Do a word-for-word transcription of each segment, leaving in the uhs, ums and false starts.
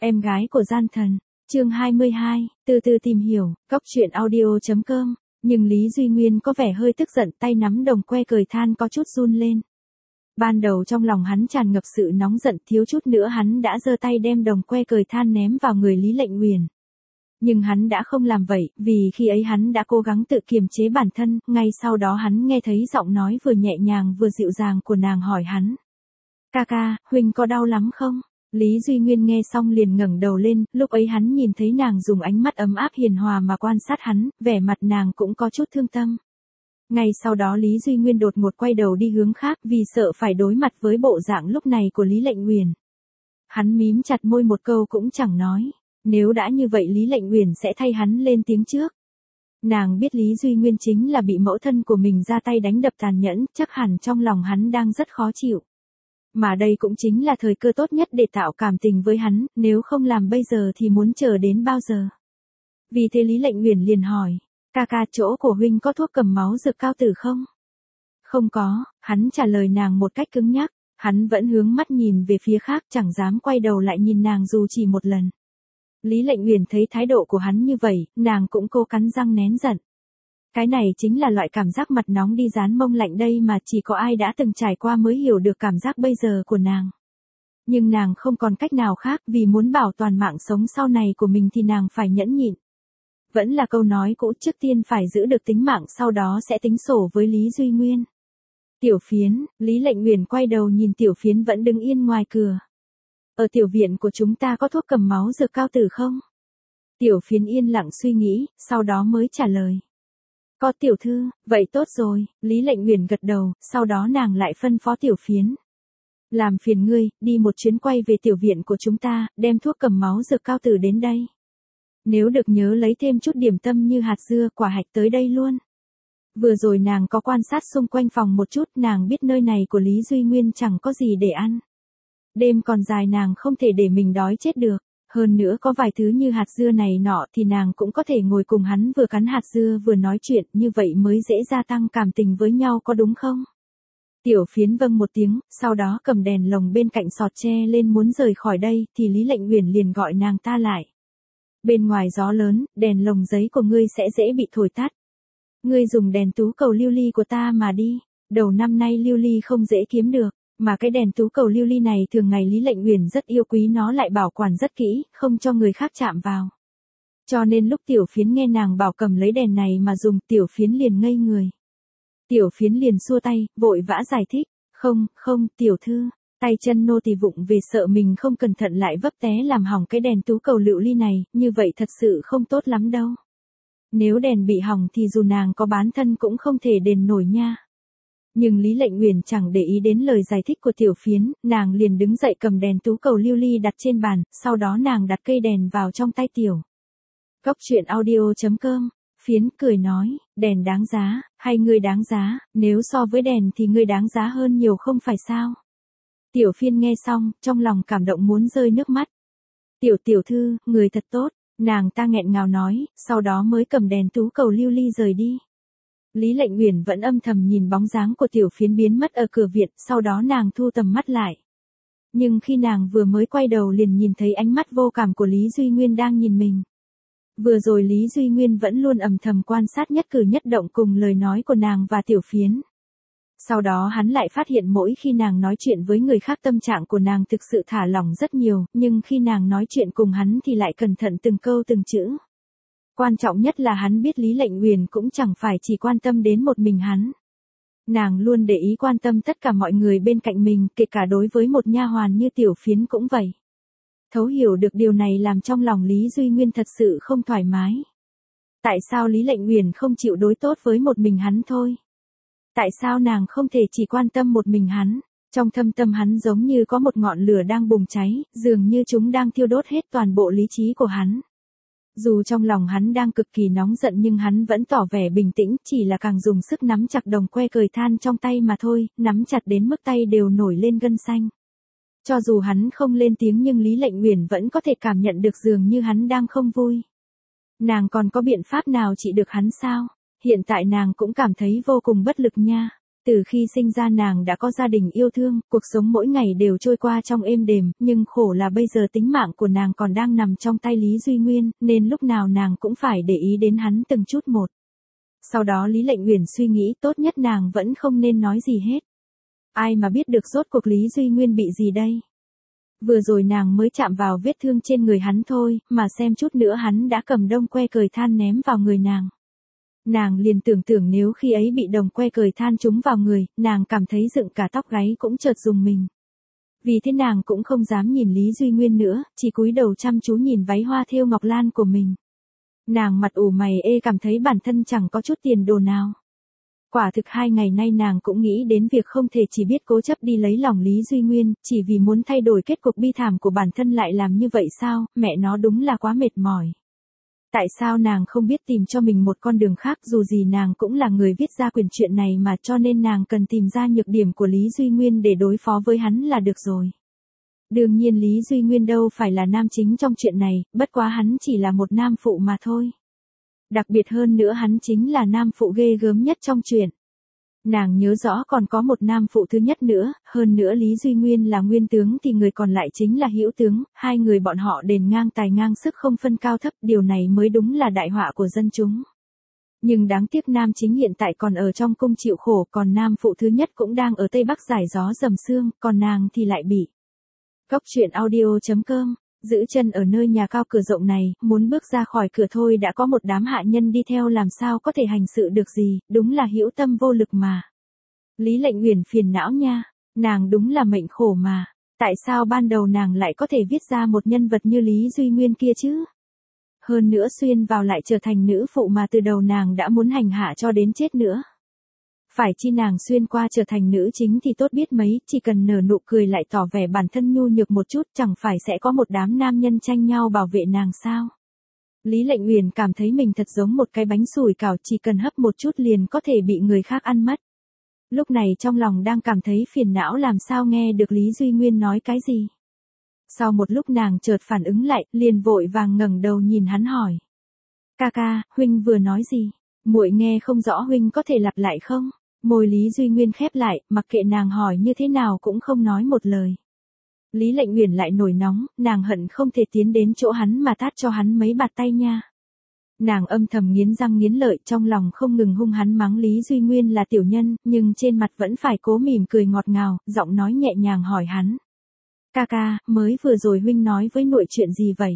Em gái của gian thần, chương hai mươi hai, từ từ tìm hiểu, cóc truyện audio chấm com, nhưng Lý Duy Nguyên có vẻ hơi tức giận, tay nắm đồng que cười than có chút run lên. Ban đầu trong lòng hắn tràn ngập sự nóng giận, thiếu chút nữa hắn đã giơ tay đem đồng que cười than ném vào người Lý Lệnh Uyển. Nhưng hắn đã không làm vậy, vì khi ấy hắn đã cố gắng tự kiềm chế bản thân, ngay sau đó hắn nghe thấy giọng nói vừa nhẹ nhàng vừa dịu dàng của nàng hỏi hắn. Ca ca, huynh có đau lắm không? Lý Duy Nguyên nghe xong liền ngẩng đầu lên, lúc ấy hắn nhìn thấy nàng dùng ánh mắt ấm áp hiền hòa mà quan sát hắn, vẻ mặt nàng cũng có chút thương tâm. Ngay sau đó Lý Duy Nguyên đột ngột quay đầu đi hướng khác vì sợ phải đối mặt với bộ dạng lúc này của Lý Lệnh Uyển. Hắn mím chặt môi một câu cũng chẳng nói, nếu đã như vậy Lý Lệnh Uyển sẽ thay hắn lên tiếng trước. Nàng biết Lý Duy Nguyên chính là bị mẫu thân của mình ra tay đánh đập tàn nhẫn, chắc hẳn trong lòng hắn đang rất khó chịu. Mà đây cũng chính là thời cơ tốt nhất để tạo cảm tình với hắn, nếu không làm bây giờ thì muốn chờ đến bao giờ. Vì thế Lý Lệnh Uyển liền hỏi, ca ca, chỗ của huynh có thuốc cầm máu dược cao tử không? Không có, hắn trả lời nàng một cách cứng nhắc, hắn vẫn hướng mắt nhìn về phía khác, chẳng dám quay đầu lại nhìn nàng dù chỉ một lần. Lý Lệnh Uyển thấy thái độ của hắn như vậy, nàng cũng cố cắn răng nén giận. Cái này chính là loại cảm giác mặt nóng đi dán mông lạnh đây mà chỉ có ai đã từng trải qua mới hiểu được cảm giác bây giờ của nàng. Nhưng nàng không còn cách nào khác, vì muốn bảo toàn mạng sống sau này của mình thì nàng phải nhẫn nhịn. Vẫn là câu nói cũ, trước tiên phải giữ được tính mạng, sau đó sẽ tính sổ với Lý Duy Nguyên. Tiểu Phiến, Lý Lệnh Uyển quay đầu nhìn Tiểu Phiến vẫn đứng yên ngoài cửa. Ở tiểu viện của chúng ta có thuốc cầm máu dược cao tử không? Tiểu Phiến yên lặng suy nghĩ, sau đó mới trả lời. Có tiểu thư, vậy tốt rồi, Lý Lệnh Uyển gật đầu, sau đó nàng lại phân phó Tiểu Phiến. Làm phiền ngươi, đi một chuyến quay về tiểu viện của chúng ta, đem thuốc cầm máu dược cao tử đến đây. Nếu được nhớ lấy thêm chút điểm tâm như hạt dưa, quả hạch tới đây luôn. Vừa rồi nàng có quan sát xung quanh phòng một chút, nàng biết nơi này của Lý Duy Nguyên chẳng có gì để ăn. Đêm còn dài, nàng không thể để mình đói chết được. Hơn nữa có vài thứ như hạt dưa này nọ thì nàng cũng có thể ngồi cùng hắn vừa cắn hạt dưa vừa nói chuyện, như vậy mới dễ gia tăng cảm tình với nhau, có đúng không? Tiểu Phiến vâng một tiếng, sau đó cầm đèn lồng bên cạnh sọt tre lên muốn rời khỏi đây, thì Lý Lệnh Uyển liền gọi nàng ta lại. Bên ngoài gió lớn, đèn lồng giấy của ngươi sẽ dễ bị thổi tắt. Ngươi dùng đèn tú cầu lưu ly của ta mà đi, đầu năm nay lưu ly không dễ kiếm được. Mà cái đèn tú cầu lưu ly này thường ngày Lý Lệnh Uyển rất yêu quý nó, lại bảo quản rất kỹ, không cho người khác chạm vào. Cho nên lúc Tiểu Phiến nghe nàng bảo cầm lấy đèn này mà dùng, Tiểu Phiến liền ngây người. Tiểu Phiến liền xua tay, vội vã giải thích, không, không, tiểu thư, tay chân nô tỳ vụng về sợ mình không cẩn thận lại vấp té làm hỏng cái đèn tú cầu lưu ly này, như vậy thật sự không tốt lắm đâu. Nếu đèn bị hỏng thì dù nàng có bán thân cũng không thể đền nổi nha. Nhưng Lý Lệnh Uyển chẳng để ý đến lời giải thích của Tiểu Phiến, nàng liền đứng dậy cầm đèn tú cầu lưu ly đặt trên bàn, sau đó nàng đặt cây đèn vào trong tay Tiểu. Cóc truyện audio chấm com, Phiến cười nói, đèn đáng giá, hay ngươi đáng giá, nếu so với đèn thì ngươi đáng giá hơn nhiều không phải sao? Tiểu Phiên nghe xong, trong lòng cảm động muốn rơi nước mắt. Tiểu tiểu thư, người thật tốt, nàng ta nghẹn ngào nói, sau đó mới cầm đèn tú cầu lưu ly rời đi. Lý Lệnh Uyển vẫn âm thầm nhìn bóng dáng của Tiểu Phiến biến mất ở cửa viện, sau đó nàng thu tầm mắt lại. Nhưng khi nàng vừa mới quay đầu liền nhìn thấy ánh mắt vô cảm của Lý Duy Nguyên đang nhìn mình. Vừa rồi Lý Duy Nguyên vẫn luôn âm thầm quan sát nhất cử nhất động cùng lời nói của nàng và Tiểu Phiến. Sau đó hắn lại phát hiện mỗi khi nàng nói chuyện với người khác tâm trạng của nàng thực sự thả lỏng rất nhiều, nhưng khi nàng nói chuyện cùng hắn thì lại cẩn thận từng câu từng chữ. Quan trọng nhất là hắn biết Lý Lệnh Uyển cũng chẳng phải chỉ quan tâm đến một mình hắn. Nàng luôn để ý quan tâm tất cả mọi người bên cạnh mình, kể cả đối với một nha hoàn như Tiểu Phiến cũng vậy. Thấu hiểu được điều này làm trong lòng Lý Duy Nguyên thật sự không thoải mái. Tại sao Lý Lệnh Uyển không chịu đối tốt với một mình hắn thôi? Tại sao nàng không thể chỉ quan tâm một mình hắn? Trong thâm tâm hắn giống như có một ngọn lửa đang bùng cháy, dường như chúng đang thiêu đốt hết toàn bộ lý trí của hắn. Dù trong lòng hắn đang cực kỳ nóng giận nhưng hắn vẫn tỏ vẻ bình tĩnh, chỉ là càng dùng sức nắm chặt đồng que cười than trong tay mà thôi, nắm chặt đến mức tay đều nổi lên gân xanh. Cho dù hắn không lên tiếng nhưng Lý Lệnh Uyển vẫn có thể cảm nhận được dường như hắn đang không vui. Nàng còn có biện pháp nào trị được hắn sao? Hiện tại nàng cũng cảm thấy vô cùng bất lực nha. Từ khi sinh ra nàng đã có gia đình yêu thương, cuộc sống mỗi ngày đều trôi qua trong êm đềm, nhưng khổ là bây giờ tính mạng của nàng còn đang nằm trong tay Lý Duy Nguyên, nên lúc nào nàng cũng phải để ý đến hắn từng chút một. Sau đó Lý Lệnh Uyển suy nghĩ tốt nhất nàng vẫn không nên nói gì hết. Ai mà biết được rốt cuộc Lý Duy Nguyên bị gì đây? Vừa rồi nàng mới chạm vào vết thương trên người hắn thôi, mà xem chút nữa hắn đã cầm đông que cời than ném vào người nàng. Nàng liền tưởng tượng nếu khi ấy bị đồng que cời than trúng vào người, nàng cảm thấy dựng cả tóc gáy cũng chợt rùng mình. Vì thế nàng cũng không dám nhìn Lý Duy Nguyên nữa, chỉ cúi đầu chăm chú nhìn váy hoa thêu ngọc lan của mình. Nàng mặt ủ mày ê cảm thấy bản thân chẳng có chút tiền đồ nào. Quả thực hai ngày nay nàng cũng nghĩ đến việc không thể chỉ biết cố chấp đi lấy lòng Lý Duy Nguyên, chỉ vì muốn thay đổi kết cục bi thảm của bản thân lại làm như vậy sao, mẹ nó đúng là quá mệt mỏi. Tại sao nàng không biết tìm cho mình một con đường khác, dù gì nàng cũng là người viết ra quyển truyện này mà, cho nên nàng cần tìm ra nhược điểm của Lý Duy Nguyên để đối phó với hắn là được rồi. Đương nhiên Lý Duy Nguyên đâu phải là nam chính trong chuyện này, bất quá hắn chỉ là một nam phụ mà thôi. Đặc biệt hơn nữa hắn chính là nam phụ ghê gớm nhất trong truyện. Nàng nhớ rõ còn có một nam phụ thứ nhất nữa, hơn nữa Lý Duy Nguyên là nguyên tướng thì người còn lại chính là hữu tướng, hai người bọn họ đền ngang tài ngang sức không phân cao thấp, điều này mới đúng là đại họa của dân chúng. Nhưng đáng tiếc nam chính hiện tại còn ở trong cung chịu khổ, còn nam phụ thứ nhất cũng đang ở Tây Bắc giải gió dầm sương, còn nàng thì lại bị. Cóc truyện audio chấm com Giữ chân ở nơi nhà cao cửa rộng này, muốn bước ra khỏi cửa thôi đã có một đám hạ nhân đi theo, làm sao có thể hành sự được gì, đúng là hữu tâm vô lực mà. Lý Lệnh Uyển phiền não nha, nàng đúng là mệnh khổ mà, tại sao ban đầu nàng lại có thể viết ra một nhân vật như Lý Duy Nguyên kia chứ? Hơn nữa xuyên vào lại trở thành nữ phụ mà từ đầu nàng đã muốn hành hạ cho đến chết nữa. Phải chi nàng xuyên qua trở thành nữ chính thì tốt biết mấy, chỉ cần nở nụ cười lại tỏ vẻ bản thân nhu nhược một chút, chẳng phải sẽ có một đám nam nhân tranh nhau bảo vệ nàng sao? Lý Lệnh Uyển cảm thấy mình thật giống một cái bánh sủi cảo, chỉ cần hấp một chút liền có thể bị người khác ăn mất. Lúc này trong lòng đang cảm thấy phiền não làm sao nghe được Lý Duy Nguyên nói cái gì. Sau một lúc nàng chợt phản ứng lại, liền vội vàng ngẩng đầu nhìn hắn hỏi. Ca ca, huynh vừa nói gì? Muội nghe không rõ, huynh có thể lặp lại không? Môi Lý Duy Nguyên khép lại, mặc kệ nàng hỏi như thế nào cũng không nói một lời. Lý Lệnh Uyển lại nổi nóng, nàng hận không thể tiến đến chỗ hắn mà tát cho hắn mấy bạt tay nha. Nàng âm thầm nghiến răng nghiến lợi, trong lòng không ngừng hung hắn mắng Lý Duy Nguyên là tiểu nhân, nhưng trên mặt vẫn phải cố mỉm cười ngọt ngào, giọng nói nhẹ nhàng hỏi hắn. Ca ca, mới vừa rồi huynh nói với muội chuyện gì vậy?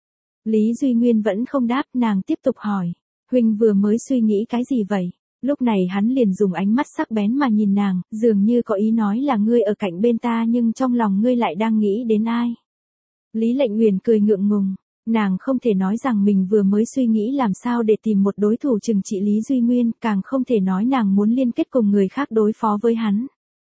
Lý Duy Nguyên vẫn không đáp, nàng tiếp tục hỏi. Huynh vừa mới suy nghĩ cái gì vậy? Lúc này hắn liền dùng ánh mắt sắc bén mà nhìn nàng, dường như có ý nói là ngươi ở cạnh bên ta nhưng trong lòng ngươi lại đang nghĩ đến ai. Lý Lệnh Uyển cười ngượng ngùng, nàng không thể nói rằng mình vừa mới suy nghĩ làm sao để tìm một đối thủ trừng trị Lý Duy Nguyên, càng không thể nói nàng muốn liên kết cùng người khác đối phó với hắn.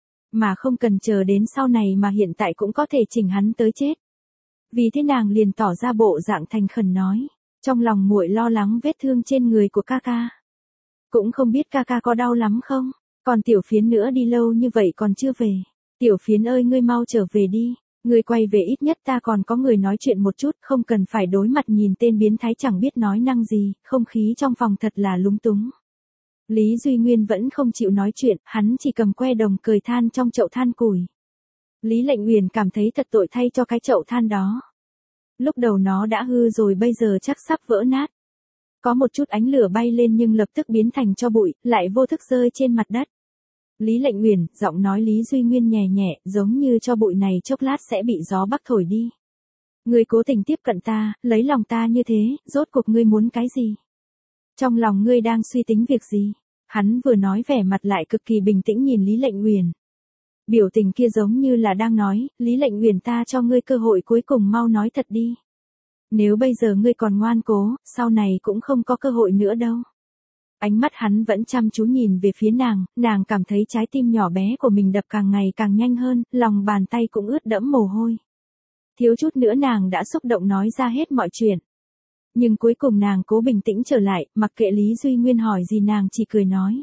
Mà không cần chờ đến sau này mà hiện tại cũng có thể chỉnh hắn tới chết. Vì thế nàng liền tỏ ra bộ dạng thành khẩn nói, trong lòng muội lo lắng vết thương trên người của ca ca. Cũng không biết ca ca có đau lắm không? Còn Tiểu Phiến nữa đi lâu như vậy còn chưa về. Tiểu Phiến ơi, ngươi mau trở về đi. Ngươi quay về ít nhất ta còn có người nói chuyện một chút, không cần phải đối mặt nhìn tên biến thái chẳng biết nói năng gì, không khí trong phòng thật là lúng túng. Lý Duy Nguyên vẫn không chịu nói chuyện, hắn chỉ cầm que đồng cời than trong chậu than củi. Lý Lệnh Uyển cảm thấy thật tội thay cho cái chậu than đó. Lúc đầu nó đã hư rồi, bây giờ chắc sắp vỡ nát. Có một chút ánh lửa bay lên nhưng lập tức biến thành tro bụi, lại vô thức rơi trên mặt đất. Lý Lệnh Uyển, giọng nói Lý Duy Nguyên nhẹ nhẹ, giống như tro bụi này chốc lát sẽ bị gió bắc thổi đi. Ngươi cố tình tiếp cận ta, lấy lòng ta như thế, rốt cuộc ngươi muốn cái gì? Trong lòng ngươi đang suy tính việc gì? Hắn vừa nói vẻ mặt lại cực kỳ bình tĩnh nhìn Lý Lệnh Uyển. Biểu tình kia giống như là đang nói, Lý Lệnh Uyển, ta cho ngươi cơ hội cuối cùng, mau nói thật đi. Nếu bây giờ ngươi còn ngoan cố, sau này cũng không có cơ hội nữa đâu. Ánh mắt hắn vẫn chăm chú nhìn về phía nàng, nàng cảm thấy trái tim nhỏ bé của mình đập càng ngày càng nhanh hơn, lòng bàn tay cũng ướt đẫm mồ hôi. Thiếu chút nữa nàng đã xúc động nói ra hết mọi chuyện. Nhưng cuối cùng nàng cố bình tĩnh trở lại, mặc kệ Lý Duy Nguyên hỏi gì nàng chỉ cười nói.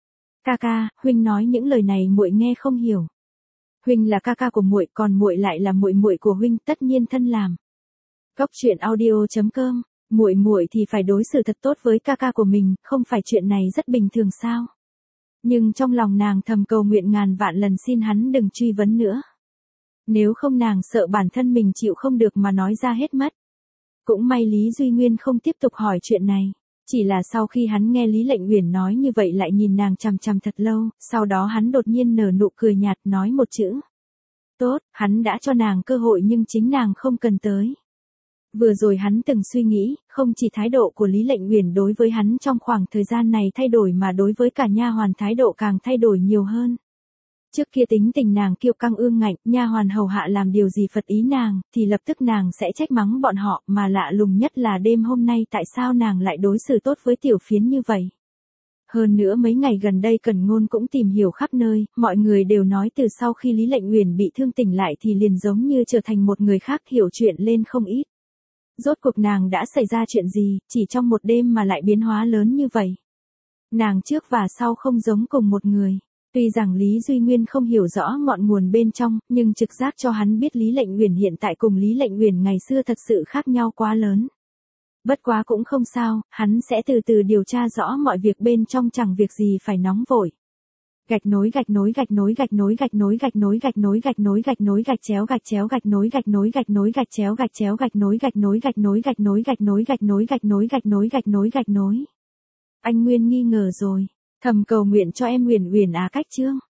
Ca ca, huynh nói những lời này muội nghe không hiểu. Huynh là ca ca của muội, còn muội lại là muội muội của huynh, tất nhiên thân làm. Cóc truyện audio chấm com Muội muội thì phải đối xử thật tốt với ca ca của mình, không phải chuyện này rất bình thường sao? Nhưng trong lòng nàng thầm cầu nguyện ngàn vạn lần xin hắn đừng truy vấn nữa. Nếu không nàng sợ bản thân mình chịu không được mà nói ra hết mất. Cũng may Lý Duy Nguyên không tiếp tục hỏi chuyện này. Chỉ là sau khi hắn nghe Lý Lệnh Uyển nói như vậy lại nhìn nàng chằm chằm thật lâu, sau đó hắn đột nhiên nở nụ cười nhạt nói một chữ. Tốt, hắn đã cho nàng cơ hội nhưng chính nàng không cần tới. Vừa rồi hắn từng suy nghĩ, không chỉ thái độ của Lý Lệnh Uyển đối với hắn trong khoảng thời gian này thay đổi mà đối với cả nha hoàn thái độ càng thay đổi nhiều hơn. Trước kia tính tình nàng kiêu căng ương ngạnh, nha hoàn hầu hạ làm điều gì phật ý nàng, thì lập tức nàng sẽ trách mắng bọn họ, mà lạ lùng nhất là đêm hôm nay tại sao nàng lại đối xử tốt với tiểu phiến như vậy. Hơn nữa mấy ngày gần đây Cẩn Ngôn cũng tìm hiểu khắp nơi, mọi người đều nói từ sau khi Lý Lệnh Uyển bị thương tỉnh lại thì liền giống như trở thành một người khác, hiểu chuyện lên không ít. Rốt cuộc nàng đã xảy ra chuyện gì, chỉ trong một đêm mà lại biến hóa lớn như vậy. Nàng trước và sau không giống cùng một người. Tuy rằng Lý Duy Nguyên không hiểu rõ ngọn nguồn bên trong, nhưng trực giác cho hắn biết Lý Lệnh Uyển hiện tại cùng Lý Lệnh Uyển ngày xưa thật sự khác nhau quá lớn. Bất quá cũng không sao, hắn sẽ từ từ điều tra rõ mọi việc bên trong, chẳng việc gì phải nóng vội. Gạch nối gạch nối gạch nối gạch nối gạch nối gạch nối gạch nối gạch nối gạch nối gạch chéo gạch chéo gạch nối gạch nối gạch nối gạch chéo gạch chéo gạch nối gạch nối gạch nối gạch nối gạch nối gạch nối gạch nối gạch nối gạch nối gạch nối. Anh Nguyên nghi ngờ rồi, thầm cầu nguyện cho em Uyển Uyển à cách chương.